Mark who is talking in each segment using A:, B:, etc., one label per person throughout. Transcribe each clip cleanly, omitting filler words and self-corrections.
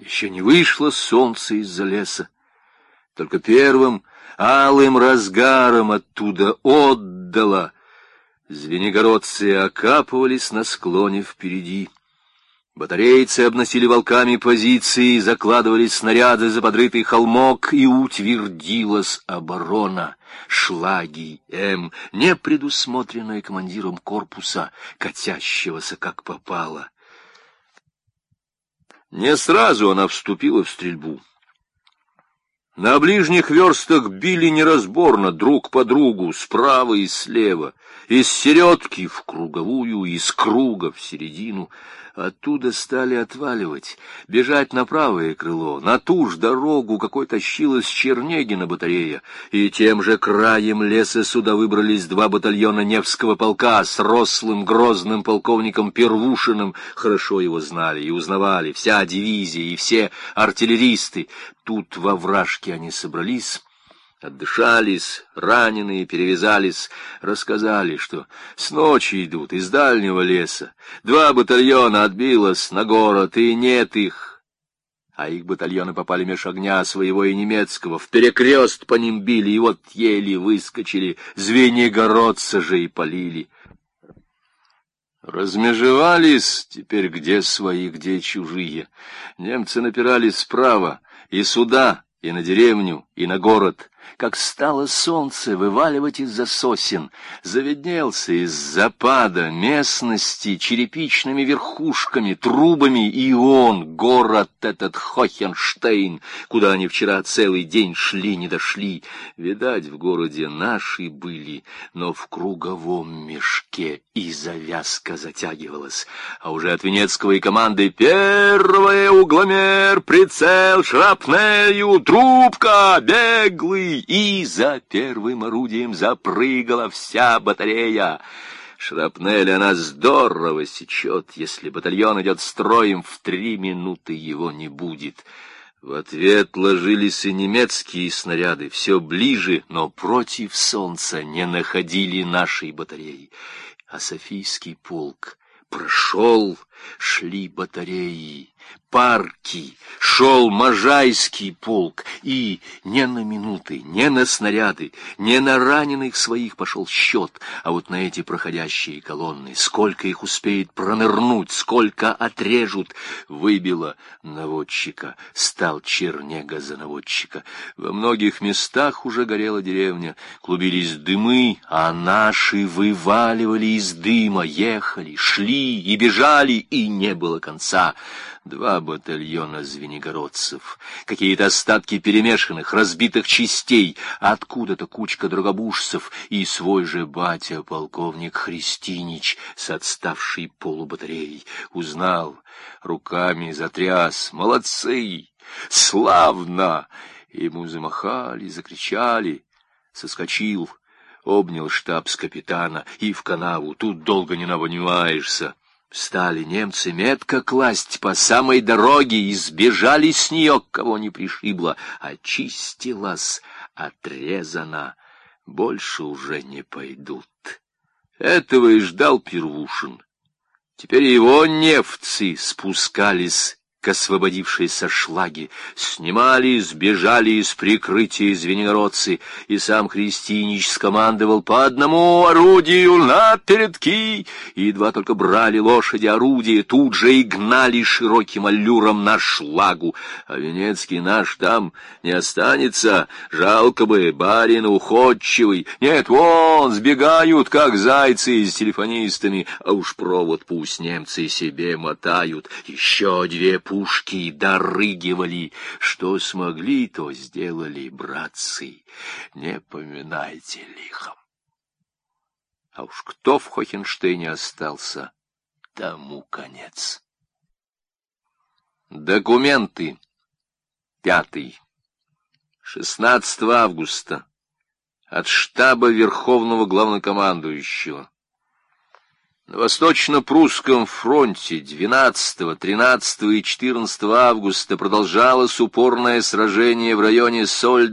A: Еще не вышло солнце из-за леса. Только первым алым разгаром оттуда отдало. Звенигородцы окапывались на склоне впереди. Батарейцы обносили волками позиции, закладывали снаряды за подрытый холмок, и утвердилась оборона. Шлаги М, не предусмотренная командиром корпуса, катящегося как попало. Не сразу она вступила в стрельбу. На ближних верстах били неразборно друг по другу, справа и слева, из середки в круговую, из круга в середину. Оттуда стали отваливать, бежать на правое крыло, на ту ж дорогу, какой тащилась Чернегина батарея, и тем же краем леса сюда выбрались 2 батальона Невского полка с рослым грозным полковником Первушиным. Хорошо его знали и узнавали вся дивизия и все артиллеристы. Тут во вражке они собрались, отдышались, раненые перевязались, рассказали, что с ночи идут из дальнего леса. 2 батальона отбилось на город, и нет их. А их батальоны попали меж огня своего и немецкого, вперекрест по ним били, и вот еле выскочили, звенигородцы же и полили. Размежевались теперь где свои, где чужие. Немцы напирали справа, и сюда, и на деревню, и на город. Как стало солнце вываливать из-за сосен, завиднелся из запада местности черепичными верхушками, трубами, и он, город этот Хохенштейн, куда они вчера целый день шли, не дошли. Видать, в городе наши были, но в круговом мешке и завязка затягивалась. А уже от Венецкого и команды: «Первое, угломер, прицел, шрапнелью, трубка, беглый!» И за первым орудием запрыгала вся батарея. Шрапнель она здорово сечет, если батальон идет строем, в 3 минуты его не будет. В ответ ложились и немецкие снаряды, все ближе, но против солнца не находили нашей батареи. А Софийский полк прошел, шли батареи, парки, шел Можайский полк, и не на минуты, не на снаряды, не на раненых своих пошел счет, а вот на эти проходящие колонны, сколько их успеет пронырнуть, сколько отрежут. Выбило наводчика, стал Чернега за наводчика. Во многих местах уже горела деревня, клубились дымы, а наши вываливали из дыма, ехали, шли и бежали, и не было конца. 2 батальона звенигородцев, какие-то остатки перемешанных, разбитых частей, откуда-то кучка драгобужцев и свой же батя, полковник Христинич, с отставшей полубатареей. Узнал, руками затряс: «Молодцы! Славно!» Ему замахали, закричали. Соскочил, обнял штабс-капитана и в канаву. Тут долго не навоняешься. Стали немцы метко класть по самой дороге и сбежали с нее, кого не пришибло. Очистилась, отрезана, больше уже не пойдут. Этого и ждал Первушин. Теперь его невцы спускались к освободившейся шлаге, снимали, сбежали из прикрытия звенигородцы, и сам Христинич скомандовал: «По одному орудию на передки!» И едва только брали лошади орудия, тут же и гнали широким аллюром на шлагу. А Венецкий наш там не останется, жалко бы, барин уходчивый. Нет, вон, сбегают, как зайцы с телефонистами, а уж провод пусть немцы себе мотают. Еще 2 пушки дорыгивали. Что смогли, то сделали, братцы. Не поминайте лихом. А уж кто в Хохенштейне остался, тому конец. Документы. 5. 16 августа. От штаба Верховного Главнокомандующего. На Восточно-Прусском фронте 12, 13 и 14 августа продолжалось упорное сражение в районе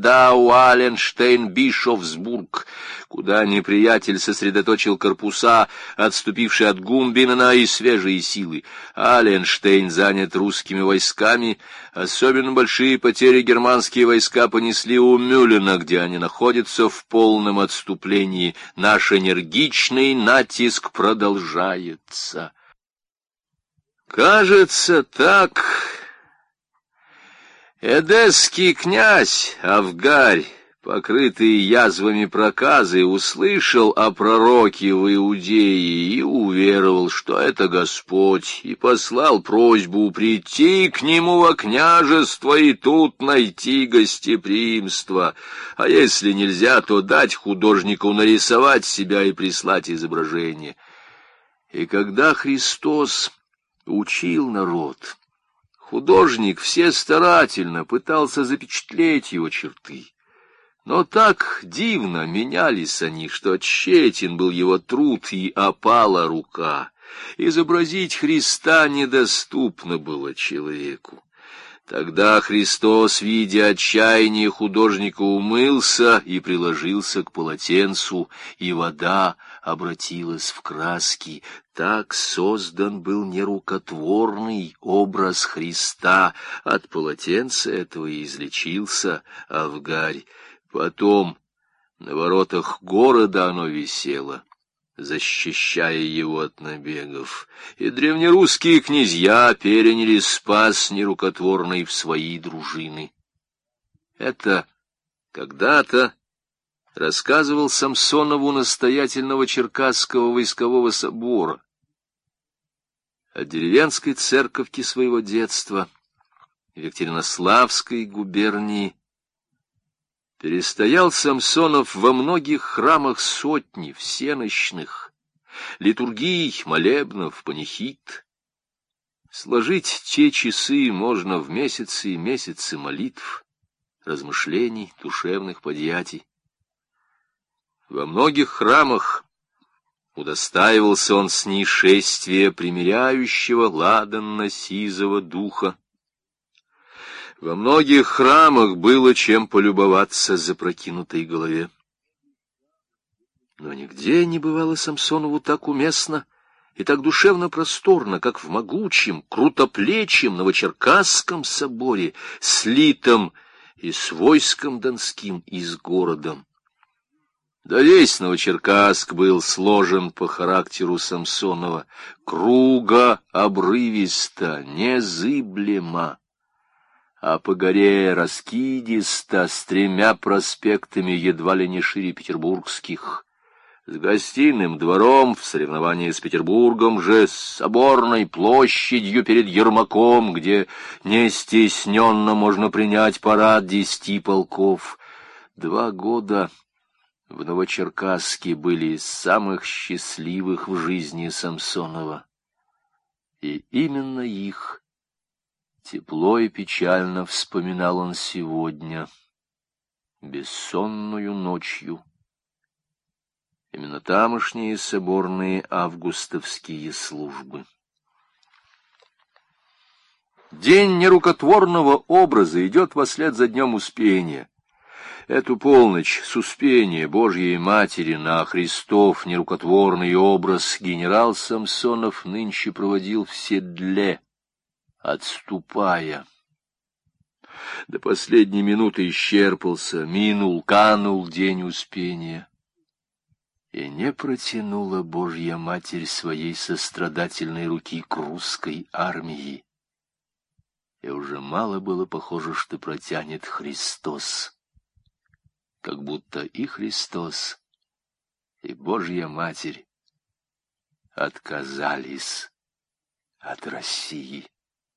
A: Сольдау-Аленштейн-Бишофсбург, куда неприятель сосредоточил корпуса, отступившие от Гумбинена, и свежие силы. Аленштейн занят русскими войсками. Особенно большие потери германские войска понесли у Мюллена, где они находятся в полном отступлении. Наш энергичный натиск продолжается. Кажется, так эдесский князь Авгарь, покрытый язвами проказы, услышал о пророке в Иудее и уверовал, что это Господь, и послал просьбу прийти к нему во княжество и тут найти гостеприимство, а если нельзя, то дать художнику нарисовать себя и прислать изображение. И когда Христос учил народ, художник все старательно пытался запечатлеть его черты. Но так дивно менялись они, что тщетен был его труд и опала рука. Изобразить Христа недоступно было человеку. Тогда Христос, видя отчаяние художника, умылся и приложился к полотенцу, и вода обратилась в краски. Так создан был нерукотворный образ Христа. От полотенца этого и излечился Авгарь. Потом на воротах города оно висело, защищая его от набегов, и древнерусские князья переняли спас нерукотворный в свои дружины. Это когда-то рассказывал Самсонову настоятель Новочеркасского войскового собора о деревенской церковке своего детства в Екатеринославской губернии. Перестоял Самсонов во многих храмах сотни всенощных, литургий, молебнов, панихид. Сложить те часы можно в месяцы и месяцы молитв, размышлений, душевных подъятий. Во многих храмах удостаивался он снишествия примиряющего ладанно-сизого духа. Во многих храмах было чем полюбоваться запрокинутой голове. Но нигде не бывало Самсонову так уместно и так душевно просторно, как в могучем, крутоплечьем Новочеркасском соборе, слитом и с войском донским, и с городом. Да весь Новочеркасск был сложен по характеру Самсонова, круга обрывисто, незыблемо, а по горе раскидисто, с 3 проспектами едва ли не шире петербургских, с гостиным двором в соревновании с Петербургом же, с соборной площадью перед Ермаком, где не стесненно можно принять парад 10 полков. 2 года в Новочеркасске были из самых счастливых в жизни Самсонова, и именно их тепло и печально вспоминал он сегодня, бессонную ночью. Именно тамошние соборные августовские службы. День нерукотворного образа идет вослед за днем Успения. Эту полночь с Успения Божьей Матери на Христов нерукотворный образ генерал Самсонов нынче проводил в седле, отступая. До последней минуты исчерпался, канул день Успения. И не протянула Божья Матерь своей сострадательной руки к русской армии. И уже мало было похоже, что протянет Христос. Как будто и Христос, и Божья Матерь отказались от России.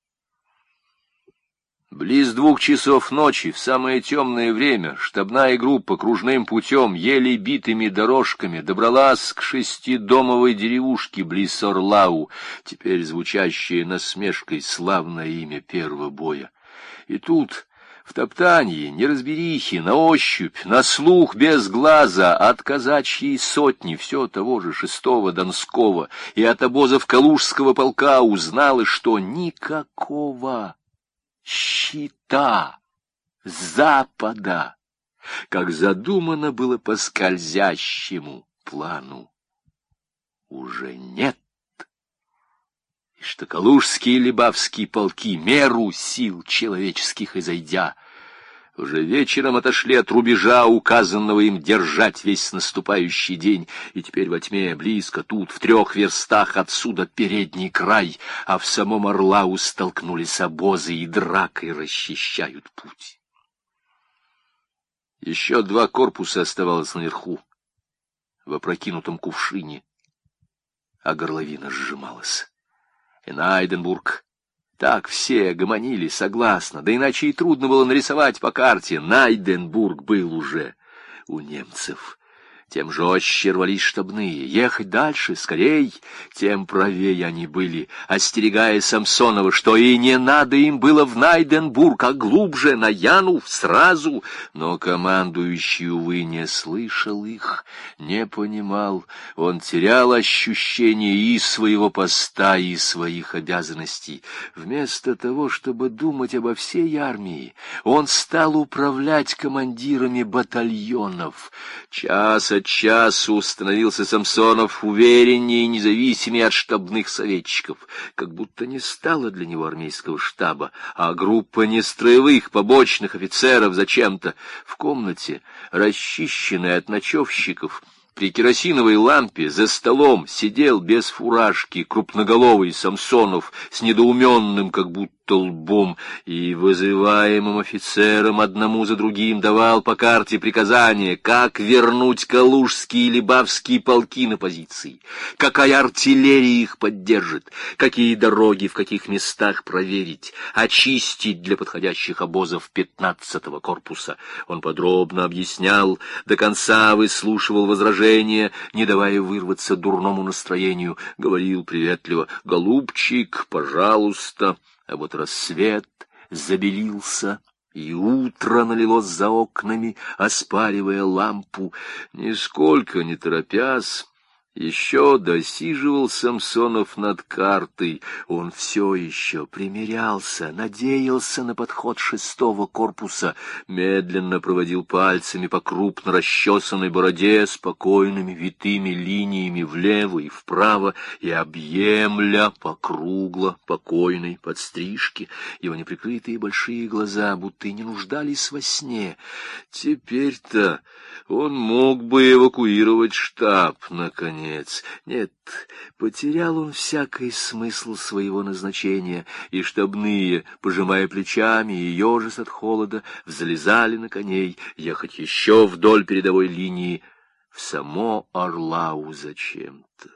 A: Близ 2 часов ночи, в самое темное время, штабная группа кружным путем, еле битыми дорожками, добралась к 6-домовой деревушке близ Орлау, теперь звучащее насмешкой славное имя первого боя. И тут, В топтанье, неразберихе, на ощупь, на слух без глаза, от казачьей сотни все того же 6-го Донского и от обозов Калужского полка узнала, что никакого щита Запада, как задумано было по скользящему плану, уже нет. И что Калужские и Либавские полки, меру сил человеческих изойдя, уже вечером отошли от рубежа, указанного им держать весь наступающий день, и теперь во тьме, близко тут, в 3 верстах отсюда передний край, а в самом Орлау столкнулись обозы и дракой расчищают путь. Еще 2 корпуса оставалось наверху, в опрокинутом кувшине, а горловина сжималась. И Найденбург. Так все гомонили согласно, да иначе и трудно было нарисовать по карте. Найденбург был уже у немцев. Тем жестче рвались штабные. Ехать дальше, скорей, тем правее они были, остерегая Самсонова, что и не надо им было в Найденбург, а глубже, на Янув, сразу. Но командующий, увы, не слышал их, не понимал. Он терял ощущение и своего поста, и своих обязанностей. Вместо того, чтобы думать обо всей армии, он стал управлять командирами батальонов. Час от часу становился Самсонов увереннее и независимее от штабных советчиков, как будто не стало для него армейского штаба, а группа нестроевых побочных офицеров зачем-то. В комнате, расчищенной от ночевщиков, при керосиновой лампе за столом сидел без фуражки крупноголовый Самсонов с недоуменным, как будто лбом, и вызываемым офицерам одному за другим давал по карте приказания, как вернуть Калужские и Либавские полки на позиции, какая артиллерия их поддержит, какие дороги в каких местах проверить, очистить для подходящих обозов 15-го корпуса. Он подробно объяснял, до конца выслушивал возражения, не давая вырваться дурному настроению, говорил приветливо: «Голубчик, пожалуйста». А вот рассвет забелился, и утро налилось за окнами, оспаривая лампу. Нисколько не торопясь, еще досиживал Самсонов над картой. Он все еще примирялся, надеялся на подход 6-го корпуса, медленно проводил пальцами по крупно расчесанной бороде спокойными витыми линиями влево и вправо, и объемля по кругло покойной подстрижке его неприкрытые большие глаза будто и не нуждались во сне. Теперь-то он мог бы эвакуировать штаб, наконец. Нет, потерял он всякий смысл своего назначения, и штабные, пожимая плечами и ежась от холода, взлезали на коней ехать еще вдоль передовой линии в само Орлау зачем-то.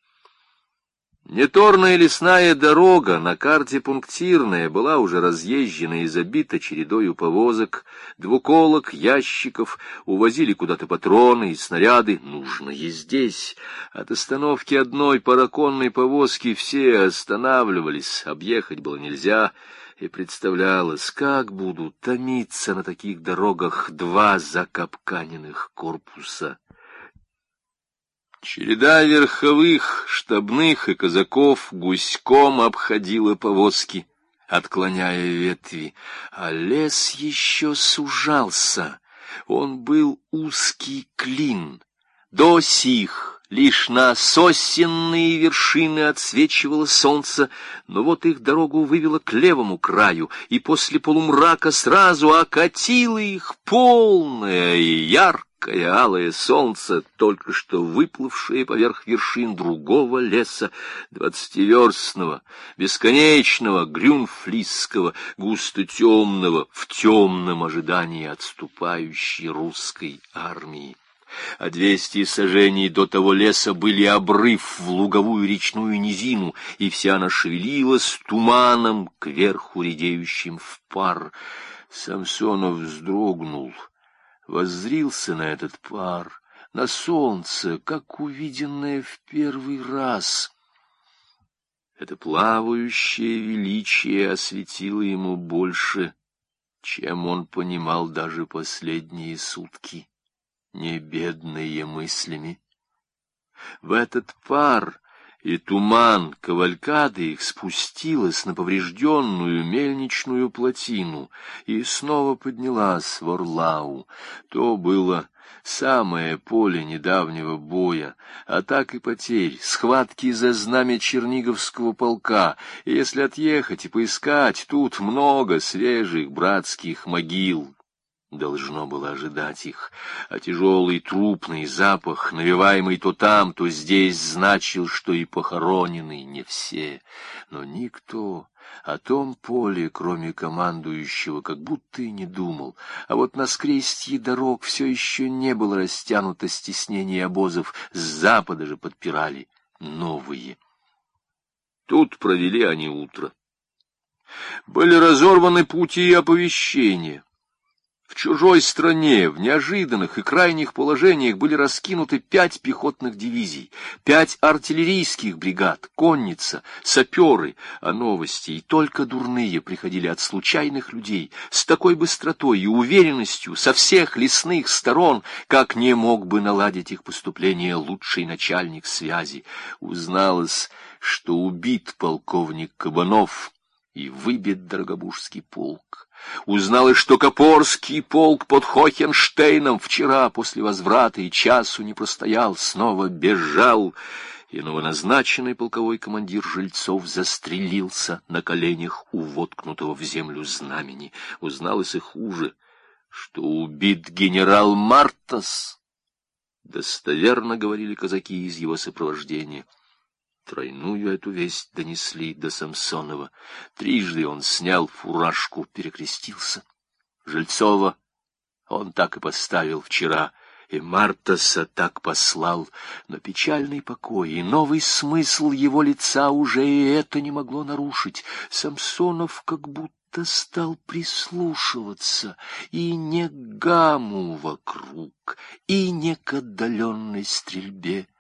A: Неторная лесная дорога, на карте пунктирная, была уже разъезжена и забита чередою повозок, двуколок, ящиков, увозили куда-то патроны и снаряды. Нужно и здесь. От остановки одной параконной повозки все останавливались, объехать было нельзя, и представлялось, как будут томиться на таких дорогах 2 закапканенных корпуса. Череда верховых, штабных и казаков гуськом обходила повозки, отклоняя ветви, а лес еще сужался. Он был узкий клин. До сих лишь на сосенные вершины отсвечивало солнце, но вот их дорогу вывело к левому краю, и после полумрака сразу окатило их полное и яркое алое солнце, только что выплывшее поверх вершин другого леса, 20-верстного, бесконечного, грюнфлисского, густо темного, в темном ожидании отступающей русской армии. А 200 саженей до того леса были обрыв в луговую речную низину, и вся она шевелилась туманом, кверху редеющим в пар. Самсонов вздрогнул, воззрился на этот пар, на солнце, как увиденное в первый раз. Это плавающее величие осветило ему больше чем он понимал даже последние сутки, не бедные мыслями. В этот пар и туман кавалькада их спустилась на поврежденную мельничную плотину и снова поднялась в Орлау. То было самое поле недавнего боя, атак и потерь, схватки за знамя Черниговского полка, и если отъехать и поискать, тут много свежих братских могил должно было ожидать их, а тяжелый трупный запах, навеваемый то там, то здесь, значил, что и похоронены не все. Но никто о том поле, кроме командующего, как будто и не думал, а вот на скрестье дорог все еще не было растянуто стеснение обозов, с запада же подпирали новые. Тут провели они утро. Были разорваны пути и оповещения. В чужой стране, в неожиданных и крайних положениях были раскинуты 5 пехотных дивизий, 5 артиллерийских бригад, конница, саперы, а новости, и только дурные, приходили от случайных людей, с такой быстротой и уверенностью со всех лесных сторон, как не мог бы наладить их поступление лучший начальник связи. Узналось, что убит полковник Кабанов и выбит Дорогобужский полк. Узналось, что Копорский полк под Хохенштейном вчера после возврата и часу не простоял, снова бежал, и новоназначенный полковой командир Жильцов застрелился на коленях у воткнутого в землю знамени. Узналось и хуже, что убит генерал Мартас. Достоверно говорили казаки из его сопровождения. Тройную эту весть донесли до Самсонова. Трижды он снял фуражку, перекрестился. Жильцова он так и поставил вчера, и Мартаса так послал, но печальный покой и новый смысл его лица уже и это не могло нарушить. Самсонов как будто стал прислушиваться и не к гаму вокруг, и не к отдаленной стрельбе,